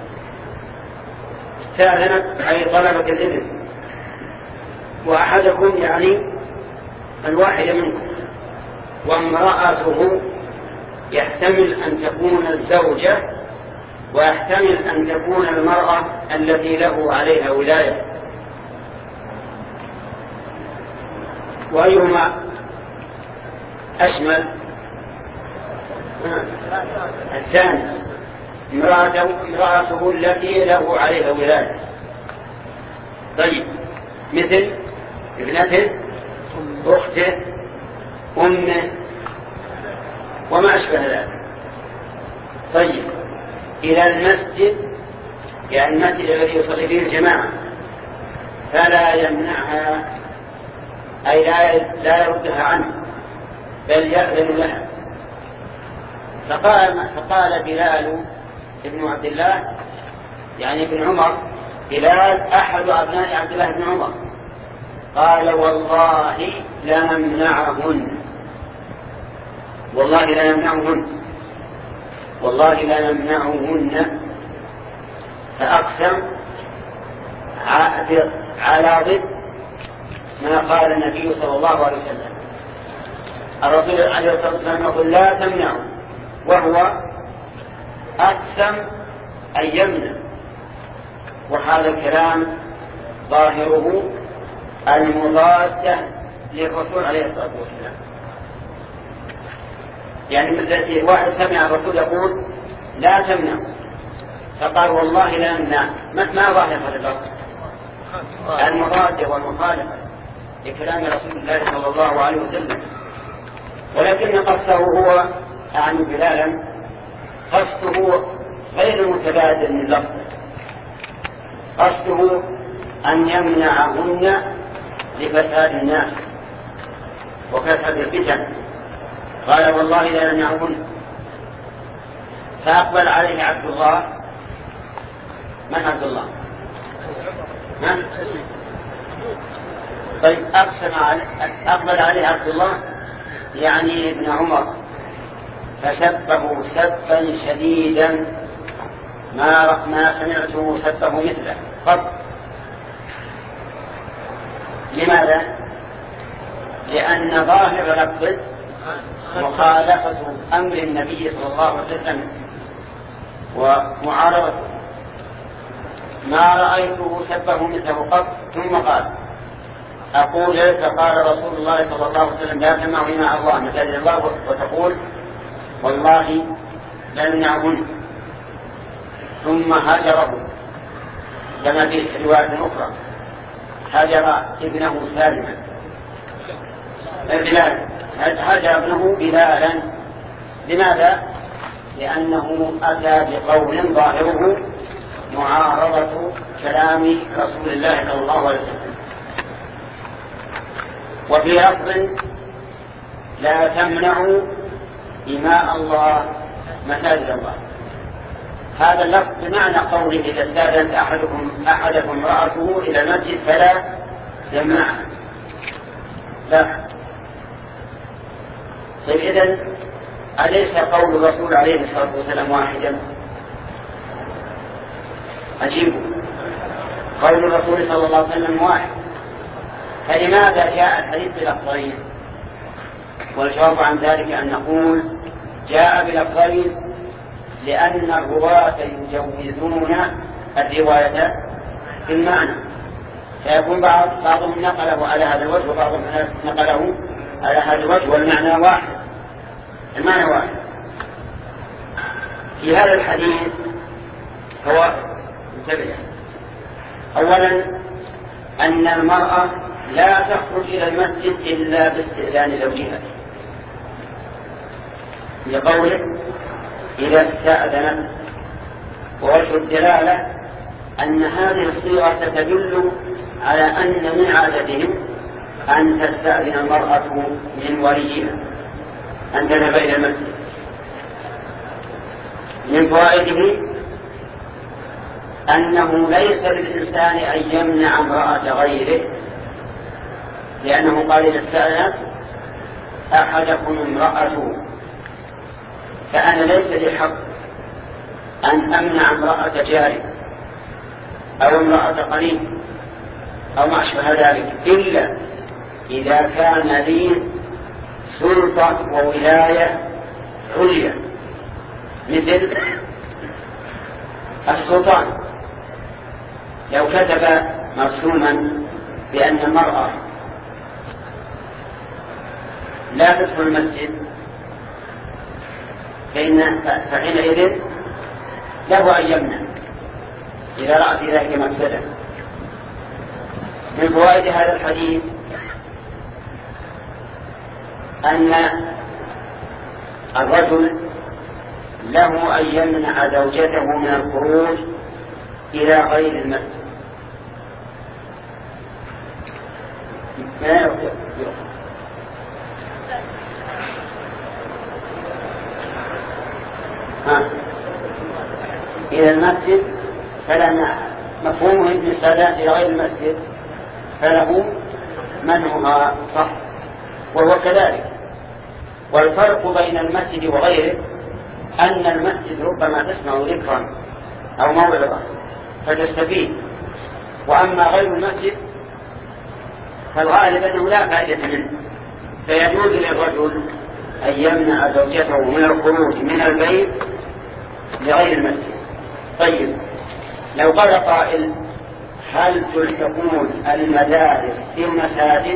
Speaker 1: استأذنت أي طلبت الإذن، وأحدكم يعني الواحد منكم، وامرأته يحتمل أن تكون الزوجة ويحتمل أن تكون المرأة التي له عليها ولاية. وأيهما أشمل؟ الثاني، امرأته, امرأته التي له عليها ولاية. طيب، مثل ابنته، أخته، أمه، وما أشبه ذلك. طيب، إلى المسجد يعني المسجد الذي يصلي فيه الجماعة فلا يمنعها، أي لا لا يردها عنه بل يأذن لها. فقال فقال بلال ابن عبد الله يعني ابن عمر، بلال أحد أبناء عبد الله بن عمر، قال والله لنمنعهن، والله لنمنعهن، والله لنمنعهن، فأقسم على ضد ما قال النبي صلى الله عليه وسلم. الرسول عليه الصلاة والسلام يقول لا تمنعوا، وهو أقسم أن يمنع، وهذا الكلام ظاهره المضادة للرسول عليه الصلاة والسلام. يعني مثل واحد سمع الرسول يقول لا تمنعوا فقال والله لا نمنع، ما ظاهر هذا اللفظ؟ المضادة والمخالفة لكلام رسول الله صلى الله عليه وسلم. ولكن قصده هو أعني بلالا قصده غير متبادل من لفظ، قصده أن يمنعهن لفساد الناس وكثرة الفتن. قال والله لا يمنعهن، فأقبل عليه عبد الله. من عبد الله؟ من؟ طيب أقسم عليه، أقبل عليه عبد الله يعني ابن عمر، فسبه سبا شديدا ما ما سمعته سبه مثله قط. لماذا؟ لأن ظاهر لفظ مخالفة أمر النبي صلى الله عليه وسلم ومعارضته، ما رأيته سبه مثله قط. ثم قال أقول فقال رسول الله صلى الله عليه وسلم لا تمنعوا مع الله مساجد الله وتقول والله لا يمنعهن. ثم هاجره كما في رواية أخرى هاجر ابنه سالما بلال، هاجر ابنه بلالا. لماذا؟ لأنه أتى بقول ظاهره معارضة كلام رسول الله صلى الله عليه وسلم. وفي لفظ لا تمنعوا إماء الله مساجد الله، هذا اللفظ بمعنى قوله إذا استأذنت أحدكم أحدكم امرأته إلى المسجد فلا يمنعها. لا. طيب إذن أليس قول الرسول عليه الصلاة والسلام واحدا؟ أجيب، قول الرسول صلى الله عليه وسلم واحد، فلماذا جاء الحديث بلفظين؟ والجواب عن ذلك أن نقول جاء بلفظين لأن الرواة يجوزون الرواية في المعنى، فيكون بعض بعضهم نقله على هذا الوجه وبعضهم نقله على هذا الوجه والمعنى واحد، المعنى واحد. في هذا الحديث هو انتبه، أولا أن المرأة لا تخرج إلى المسجد إلا باستئذان زوجها، لقوله إذا استأذنت. ووجه الدلالة أن هذه الصيغة تدل على أن من عادتهم أن تستأذن المرأة من وليها أن تذهب إلى المسجد. من فوائده أنه ليس للإنسان أن يمنع امرأة غيره، لأنه قال إذا استأذنت أحدكم امرأته، فأنا ليس لي حق أن أمنع امرأة جاري أو امرأة قريب أو ما أشبه ذلك، إلا إذا كان لي سلطة وولاية عليا مثل السلطان. لو كتب مرسوما بأن المرأة لا تدخل المسجد فإن فحينئذ له أن يمنع إذا رأى في ذلك مفسدة. من فوائد هذا الحديث أن الرجل له أن يمنع زوجته من الخروج إلى غير المسجد. ما ها إلى المسجد فلا مفهومه بالصلاة إلى غير المسجد فله منعها صح، وهو كذلك. والفرق بين المسجد وغيره أن المسجد ربما تسمع ذكرا أو موعظة فتستفيد، وأما غير المسجد فالغالب أنه لا فائدة منه، فيجوز للرجل أن يمنع زوجته من الخروج من البيت لغير المسجد. طيب، لو قال قائل هل تلحقون المدارس في المساجد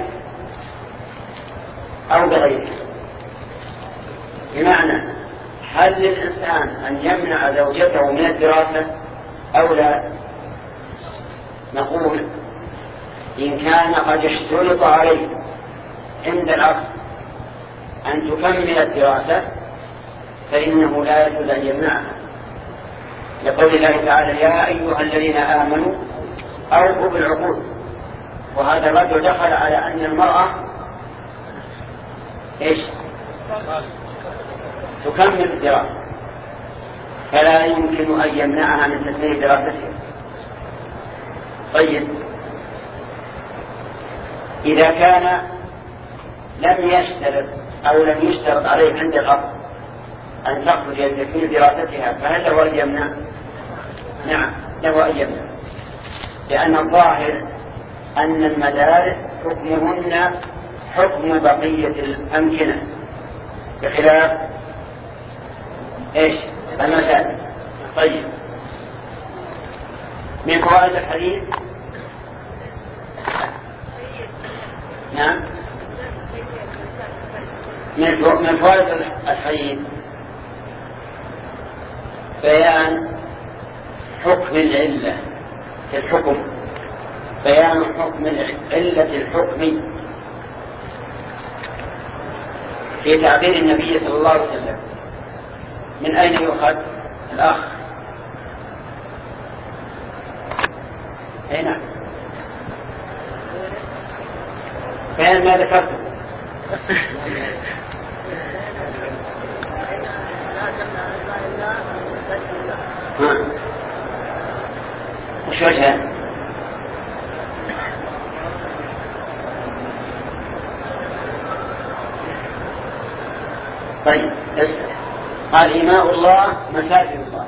Speaker 1: أو بغيره؟ بمعنى هل للإنسان أن يمنع زوجته من الدراسة أو لا؟ نقول إن كان قد اشترط عليه عند العقد أن تكمل الدراسة فإنه لا يجوز أن يمنعها، لقول الله تعالى يا أيها الذين آمنوا أوفوا بالعقود. وهذا الرجل دخل على أن المرأة إيش؟ تكمل الدراسة، فلا يمكن أن يمنعها من تكميل دراستها. طيب، إذا كان لم يشترط أو لم يشترط عليه عند الأرض أن تخرج لتكميل دراستها فهل له أن يمنع؟ نعم، له أن يمنع، لأن الظاهر أن المدارس حكمهن حكم بقية الأمكنة بخلاف إيش؟ المساجد. طيب، من فوائد الحديث نعم من فوائد الحديث بيان حكم العلة في الحكم، بيان حكم علة الحكم في تعبير النبي صلى الله عليه وسلم. من أين يؤخذ الأخ؟ هنا بيان ما ذكرته. وش وجهه؟ طيب، قال إيماء الله مساجد الله.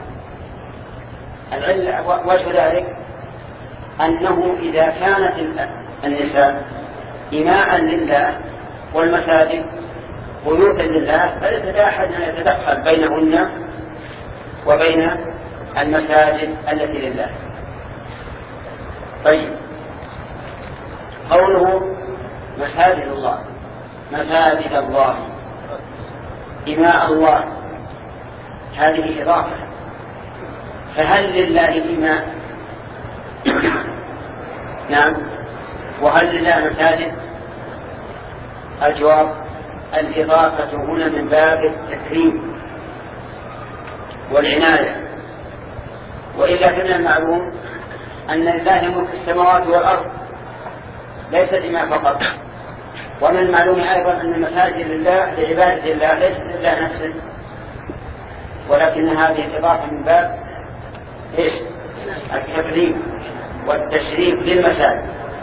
Speaker 1: العلة وجه ذلك أنه إذا كانت النساء إيماء لله والمساجد بيوتا لله فليس أحد أن يتدخل بينهن وبين المساجد التي لله. طيب، قوله مساجد الله، مساجد الله، إيماء الله، هذه إضافة، فهل لله إيماء؟ نعم. وهل لله مساجد؟ الجواب الإضافة هنا من باب التكريم والعناية، وإلا فإن المعلوم أن لله ملك السماوات والأرض ليس لما فقط، ومن المعلوم أيضا أن المساجد لله لعبادة الله ليس لله نفسه، ولكن هذه الإضافة من باب إيش؟ التكريم والتشريف للمساجد.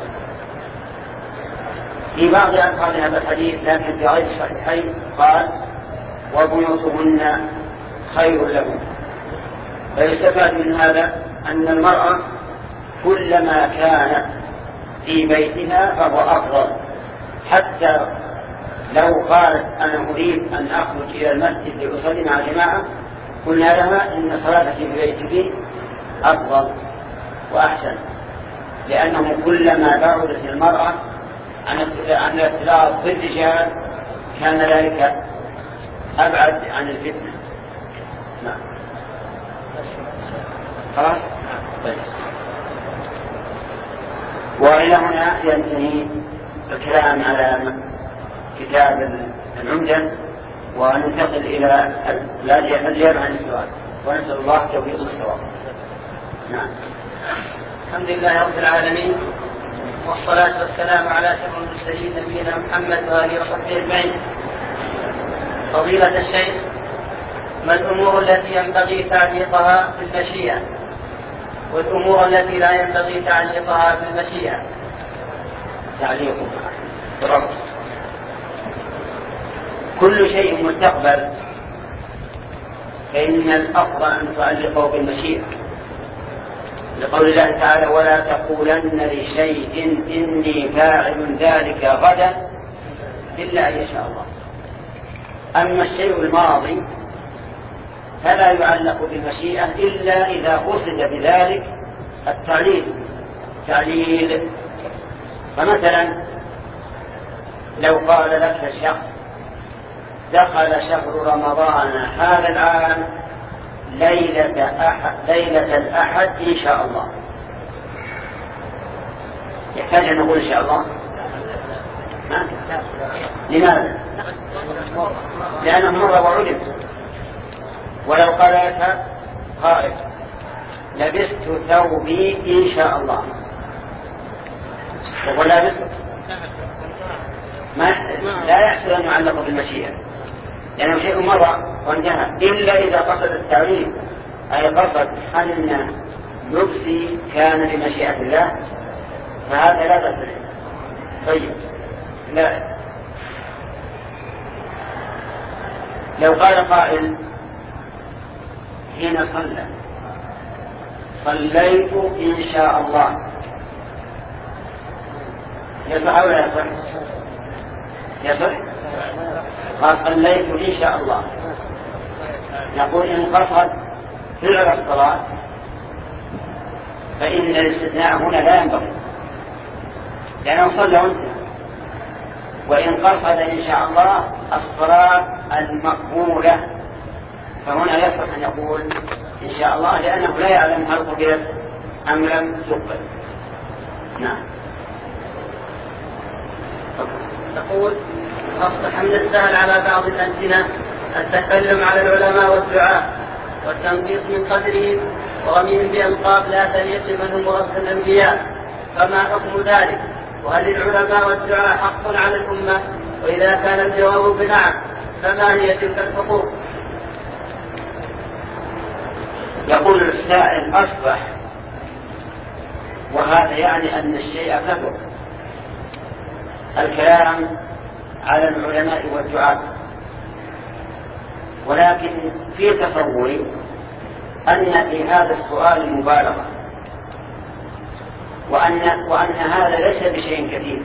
Speaker 1: في بعض ألفاظ هذا الحديث لكن في غير الصحيحين قال وبيوتهن خير لهم. فيستفاد من هذا أن المرأة كلما كانت في بيتها فهو أفضل، حتى لو قالت أنا أريد أن أخرج إلى المسجد لأصلي مع جماعة قلنا لها إن صلاتك في بيتك أفضل وأحسن، لأنه كلما بعدت المرأة عن الاختلاط بالرجال كان ذلك أبعد عن الفتنة. نعم. خلاص. طيب. وإلى هنا ينتهي الكلام على كتاب العمدة، وننتقل إلى الإجابة عن السؤال، ونسأل الله توفيق الصواب. نعم.
Speaker 2: الحمد لله رب العالمين، والصلاة والسلام على أشرف المرسلين نبينا محمد وآله وصحبه أجمعين. فضيلة الشيخ، ما الأمور التي ينبغي تعليقها في المشيئة والأمور التي لا ينبغي تعليقها في المشيئة؟
Speaker 1: تعليقها بربط. كل شيء مستقبل فإن الأفضل أن تعلقه بالمشيئة، لقول الله تعالى: ولا تقولن لشيء إني فاعل ذلك غدا إلا أن يشاء الله. أما الشيء الماضي فلا يعلق بالمشيئة إلا إذا قصد بذلك التعليل. تعليل فمثلا لو قال لك الشخص: دخل شهر رمضان هذا العام ليلة, أحد ليلة الأحد إن شاء الله، يحتاج أن نقول إن شاء الله؟ ما؟ لماذا؟ لأنه مر وعلم. ولو قال لك قائل: لبست ثوبي إن شاء الله، يقول لابس ما لا يحصل أن يعلق بالمشيئة لأنه شيء مر وانتهى، إلا إذا قصد التعليل، أي قصد أن لبسي كان بمشيئة الله، فهذا لا بأس به. طيب، لا لو قال قائل: حين صلى صليت إن شاء الله، يصح أو لا يصح؟ يصح؟ قال: صليت إن شاء الله، نقول إن قصد فعل الصلاة فإن الاستثناء هنا لا ينبغي لأنه صلى وانتهى. وإن قصد إن شاء الله الصلاة المقبولة فهنا يصح أن يقول إن شاء الله، لأنه لا يعلم هل قبلت أم لم تقبل. نعم.
Speaker 2: تقول: أصبح من السهل على بعض الألسنة التكلم على العلماء والدعاء والتنقيص من قدرهم ورميهم بألقاب لا تليق من هم ورثة الأنبياء، فما حكم ذلك؟ وهل العلماء والدعاء حق على الأمة؟ وإذا كان الجواب بنعم فما هي تلك الحقوق؟
Speaker 1: يقول السائل: أصبح، وهذا يعني أن الشيء كثر الكلام على العلماء والدعاة، ولكن في تصوري أن في هذا السؤال مبالغة، وأن, وأن هذا ليس بشيء كثير.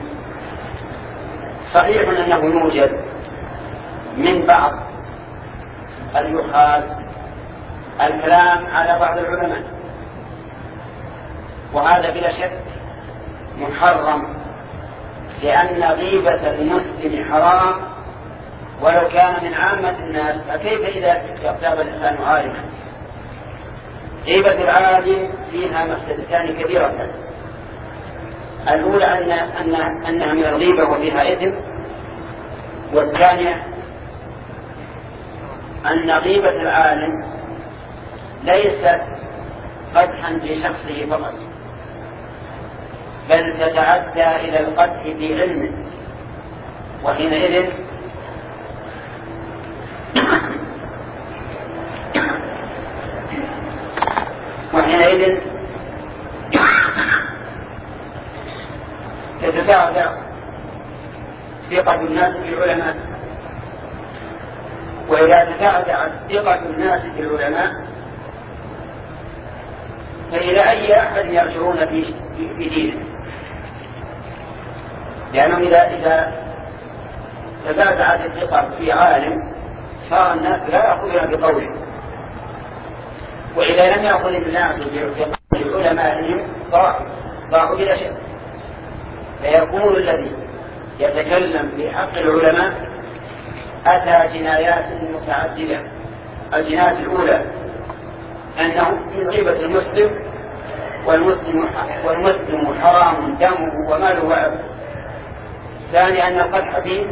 Speaker 1: صحيح أنه يوجد من بعض اليخاذ الكلام على بعض العلماء، وهذا بلا شك محرم، لأن غيبة المسلم حرام ولو كان من عامة الناس، فكيف إذا اغتاب الإنسان عالما؟ غيبة العالم فيها مفسدتان كبيرة: الأولى أن أن أنها من الغيبة وفيها إثم، والثانية أن غيبة العالم ليست قدحا في شخصه فقط، بل تتعدى إلى القدح في علمه، وحينئذ وحينئذ تتساعد ثقة الناس بالعلماء، وإذا تساعدت ثقة الناس بالعلماء فإلى أي أحد يرجعون في دينه؟ لأنهم إذا إذا تزعزعت الثقة في عالم صار الناس لا يأخذون بقوله، وإذا لم يأخذ الناس بعلمائهم ضاعوا بلا شك. فيكون الذي يتكلم بحق العلماء أتى جنايات متعددة. الجناية الأولى أنه من غيبة المسلم، والمسلم والمسلم حرام دمه وماله وعرضه. ثاني أن القدح فيه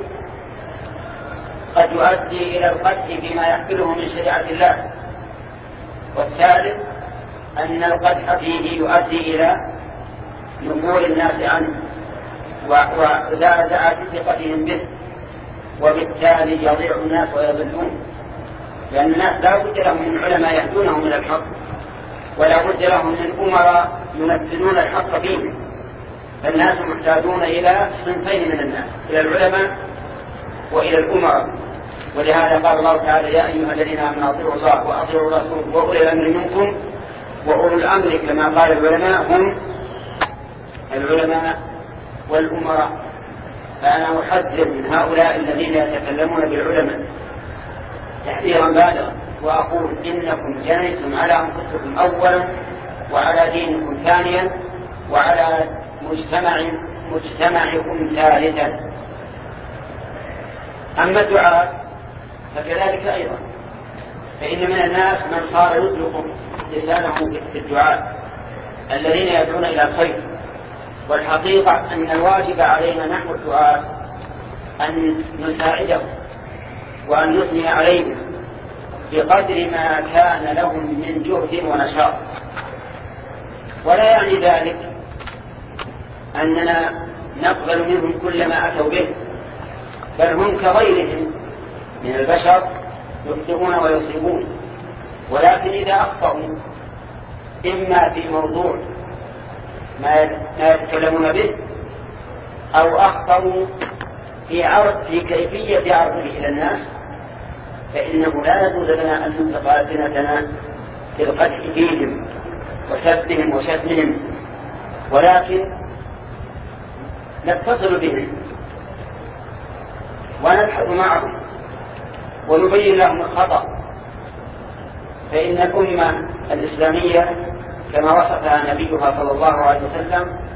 Speaker 1: قد يؤدي إلى القدح بما يحمله من شريعة الله. والثالث أن القدح فيه يؤدي إلى نفور الناس عنه وزعزعة ثقتهم به، وبالتالي يضيع الناس ويضلون، لأن الناس لا بد لهم من علماء يهدونهم إلى الحق، ولا بد لهم من أمراء ينفذون الحق فيه. فالناس محتاجون إلى صنفين من الناس، إلى العلماء وإلى الأمراء. ولهذا قال الله تعالى: يا أيها الذين آمنوا أطيعوا الله وأطيعوا الرسول وأولي الأمر منكم. وأولو الأمر كما قال العلماء هم العلماء والأمراء. فأنا أحذر من هؤلاء الذين يتكلمون بالعلماء تحذيرا بالغا، وأقول: إنكم جنيتم على أنفسكم أولا، وعلى دينكم ثانيا، وعلى مجتمع مجتمعكم ثالثا. أما الدعاء فكذلك أيضا، فإن من الناس من صار يطلق لسانه في الدعاء الذين يدعون إلى الخير. والحقيقة أن الواجب علينا نحو الدعاء أن نساعده وأن نثني عليه بقدر ما كان لهم من جهد ونشاط. ولا يعني ذلك أننا نقبل منهم كل ما أتوا به، بل هم كغيرهم من البشر يخطئون ويصيبون. ولكن إذا أخطأوا إما في موضوع ما يتكلمون به، أو أخطأوا في عرض في كيفية عرضه إلى الناس، فإنه لا يجوز لنا أن ننطق ألسنتنا في القدح فيهم وسبهم وشتمهم، ولكن نتصل بهم ونبحث معهم ونبين لهم الخطأ. فإن الأمة الإسلامية كما وصفها نبيها صلى الله عليه وسلم